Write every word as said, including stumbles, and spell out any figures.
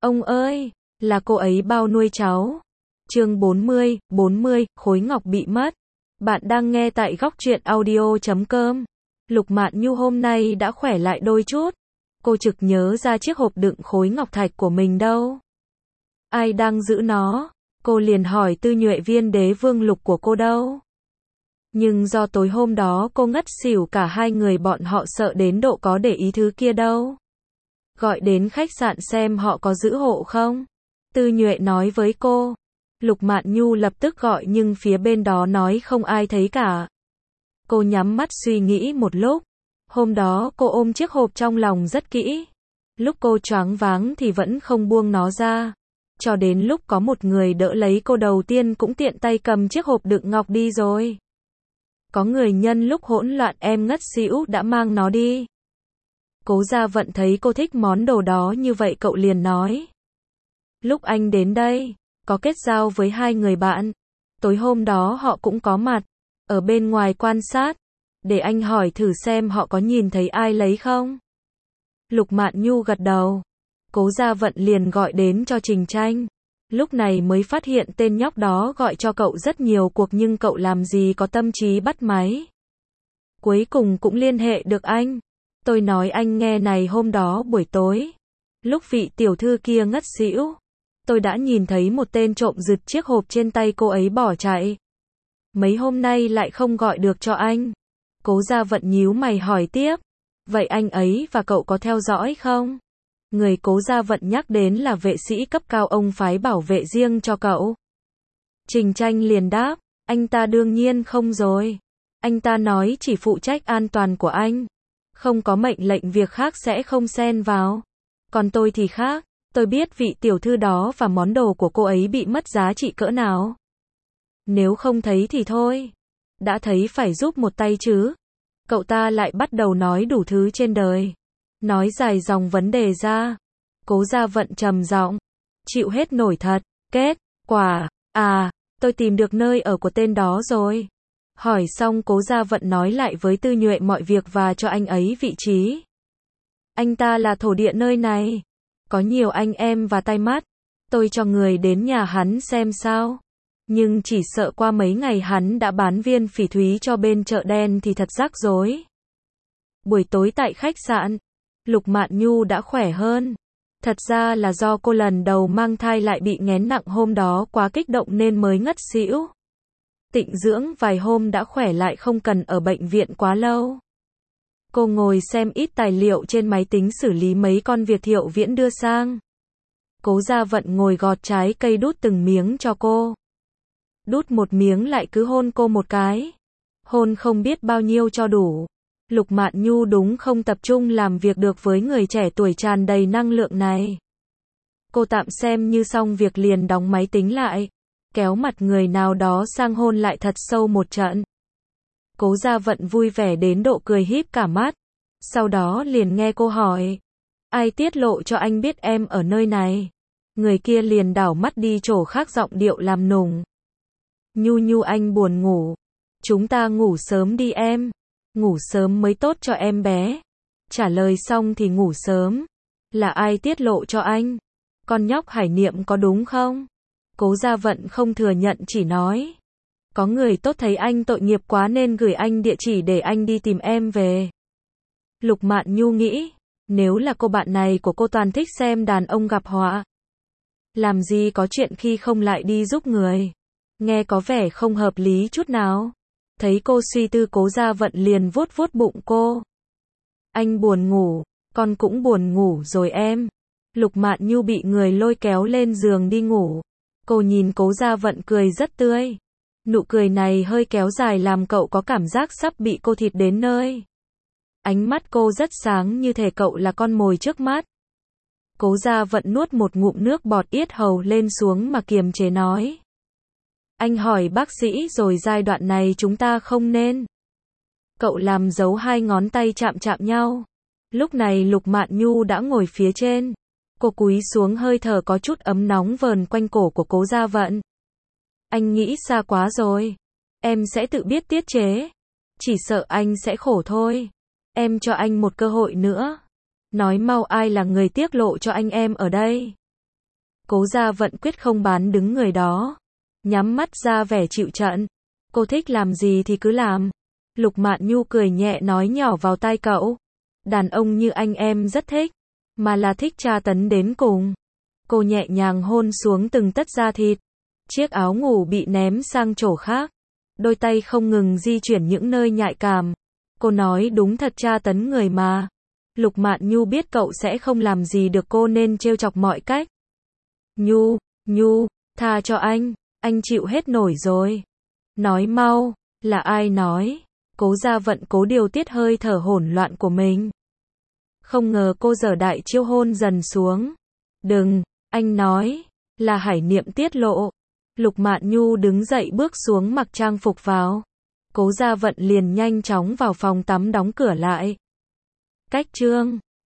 Ông ơi, là cô ấy bao nuôi cháu. Chương bốn mươi, bốn mươi, khối ngọc bị mất. Bạn đang nghe tại góc truyện audio chấm com. Lục Mạn Nhu hôm nay đã khỏe lại đôi chút. Cô trực nhớ ra chiếc hộp đựng khối ngọc thạch của mình đâu. Ai đang giữ nó? Cô liền hỏi Tư Nhuệ viên đế vương lục của cô đâu. Nhưng do tối hôm đó cô ngất xỉu cả hai người bọn họ sợ đến độ có để ý thứ kia đâu. Gọi đến khách sạn xem họ có giữ hộ không. Tư Nhuệ nói với cô. Lục Mạn Nhu lập tức gọi nhưng phía bên đó nói không ai thấy cả. Cô nhắm mắt suy nghĩ một lúc. Hôm đó cô ôm chiếc hộp trong lòng rất kỹ. Lúc cô choáng váng thì vẫn không buông nó ra. Cho đến lúc có một người đỡ lấy cô đầu tiên cũng tiện tay cầm chiếc hộp đựng ngọc đi rồi. Có người nhân lúc hỗn loạn em ngất xỉu đã mang nó đi. Cố Gia Vận thấy cô thích món đồ đó như vậy cậu liền nói. Lúc anh đến đây, có kết giao với hai người bạn. Tối hôm đó họ cũng có mặt, ở bên ngoài quan sát. Để anh hỏi thử xem họ có nhìn thấy ai lấy không. Lục Mạn Nhu gật đầu. Cố Gia Vận liền gọi đến cho Trình Tranh. Lúc này mới phát hiện tên nhóc đó gọi cho cậu rất nhiều cuộc nhưng cậu làm gì có tâm trí bắt máy. Cuối cùng cũng liên hệ được anh. Tôi nói anh nghe này, hôm đó buổi tối, lúc vị tiểu thư kia ngất xỉu, tôi đã nhìn thấy một tên trộm giật chiếc hộp trên tay cô ấy bỏ chạy. Mấy hôm nay lại không gọi được cho anh. Cố Gia Vận nhíu mày hỏi tiếp. Vậy anh ấy và cậu có theo dõi không? Người Cố Gia Vận nhắc đến là vệ sĩ cấp cao ông phái bảo vệ riêng cho cậu. Trình Tranh liền đáp. Anh ta đương nhiên không rồi. Anh ta nói chỉ phụ trách an toàn của anh. Không có mệnh lệnh việc khác sẽ không xen vào. Còn tôi thì khác. Tôi biết vị tiểu thư đó và món đồ của cô ấy bị mất giá trị cỡ nào. Nếu không thấy thì thôi. Đã thấy phải giúp một tay chứ. Cậu ta lại bắt đầu nói đủ thứ trên đời. Nói dài dòng vấn đề ra. Cố Gia Vận trầm giọng. Chịu hết nổi thật. Kết quả. À, tôi tìm được nơi ở của tên đó rồi. Hỏi xong Cố Gia Vận nói lại với Tư Nhuệ mọi việc và cho anh ấy vị trí. Anh ta là thổ địa nơi này. Có nhiều anh em và tai mắt. Tôi cho người đến nhà hắn xem sao. Nhưng chỉ sợ qua mấy ngày hắn đã bán viên phỉ thúy cho bên chợ đen thì thật rắc rối. Buổi tối tại khách sạn, Lục Mạn Nhu đã khỏe hơn. Thật ra là do cô lần đầu mang thai lại bị nghén nặng hôm đó quá kích động nên mới ngất xỉu. Tịnh dưỡng vài hôm đã khỏe lại không cần ở bệnh viện quá lâu. Cô ngồi xem ít tài liệu trên máy tính xử lý mấy con việc Thiệu Viễn đưa sang. Cố Gia Vận ngồi gọt trái cây đút từng miếng cho cô. Đút một miếng lại cứ hôn cô một cái. Hôn không biết bao nhiêu cho đủ. Lục Mạn Nhu đúng không tập trung làm việc được với người trẻ tuổi tràn đầy năng lượng này. Cô tạm xem như xong việc liền đóng máy tính lại. Kéo mặt người nào đó sang hôn lại thật sâu một trận. Cố Gia Vận vui vẻ đến độ cười híp cả mắt. Sau đó liền nghe cô hỏi. Ai tiết lộ cho anh biết em ở nơi này? Người kia liền đảo mắt đi chỗ khác giọng điệu làm nùng. Nhu Nhu anh buồn ngủ. Chúng ta ngủ sớm đi em. Ngủ sớm mới tốt cho em bé. Trả lời xong thì ngủ sớm. Là ai tiết lộ cho anh? Con nhóc Hải Niệm có đúng không? Cố Gia Vận không thừa nhận chỉ nói. Có người tốt thấy anh tội nghiệp quá nên gửi anh địa chỉ để anh đi tìm em về. Lục Mạn Nhu nghĩ. Nếu là cô bạn này của cô toàn thích xem đàn ông gặp họa. Làm gì có chuyện khi không lại đi giúp người. Nghe có vẻ không hợp lý chút nào. Thấy cô suy tư Cố Gia Vận liền vuốt vuốt bụng cô. Anh buồn ngủ, con cũng buồn ngủ rồi em. Lục Mạn Nhu bị người lôi kéo lên giường đi ngủ. Cô nhìn Cố Gia Vận cười rất tươi. Nụ cười này hơi kéo dài làm cậu có cảm giác sắp bị cô thịt đến nơi. Ánh mắt cô rất sáng như thể cậu là con mồi trước mắt. Cố Gia Vận nuốt một ngụm nước bọt yết hầu lên xuống mà kiềm chế nói. Anh hỏi bác sĩ rồi giai đoạn này chúng ta không nên. Cậu làm dấu hai ngón tay chạm chạm nhau. Lúc này Lục Mạn Nhu đã ngồi phía trên. Cô cúi xuống hơi thở có chút ấm nóng vờn quanh cổ của Cố Gia Vận. Anh nghĩ xa quá rồi. Em sẽ tự biết tiết chế. Chỉ sợ anh sẽ khổ thôi. Em cho anh một cơ hội nữa. Nói mau ai là người tiết lộ cho anh em ở đây. Cố Gia Vận quyết không bán đứng người đó. Nhắm mắt ra vẻ chịu trận. Cô thích làm gì thì cứ làm. Lục Mạn Nhu cười nhẹ nói nhỏ vào tai cậu. Đàn ông như anh em rất thích. Mà là thích tra tấn đến cùng. Cô nhẹ nhàng hôn xuống từng tấc da thịt. Chiếc áo ngủ bị ném sang chỗ khác. Đôi tay không ngừng di chuyển những nơi nhạy cảm. Cô nói đúng thật tra tấn người mà. Lục Mạn Nhu biết cậu sẽ không làm gì được cô nên trêu chọc mọi cách. Nhu, Nhu, tha cho anh, anh chịu hết nổi rồi. Nói mau, là ai nói? Cố Gia Vận cố điều tiết hơi thở hỗn loạn của mình. Không ngờ cô dở đại chiêu hôn dần xuống. Đừng, anh nói, là Hải Niệm tiết lộ. Lục Mạn Nhu đứng dậy bước xuống mặc trang phục vào. Cố Gia Vận liền nhanh chóng vào phòng tắm đóng cửa lại. Cách chương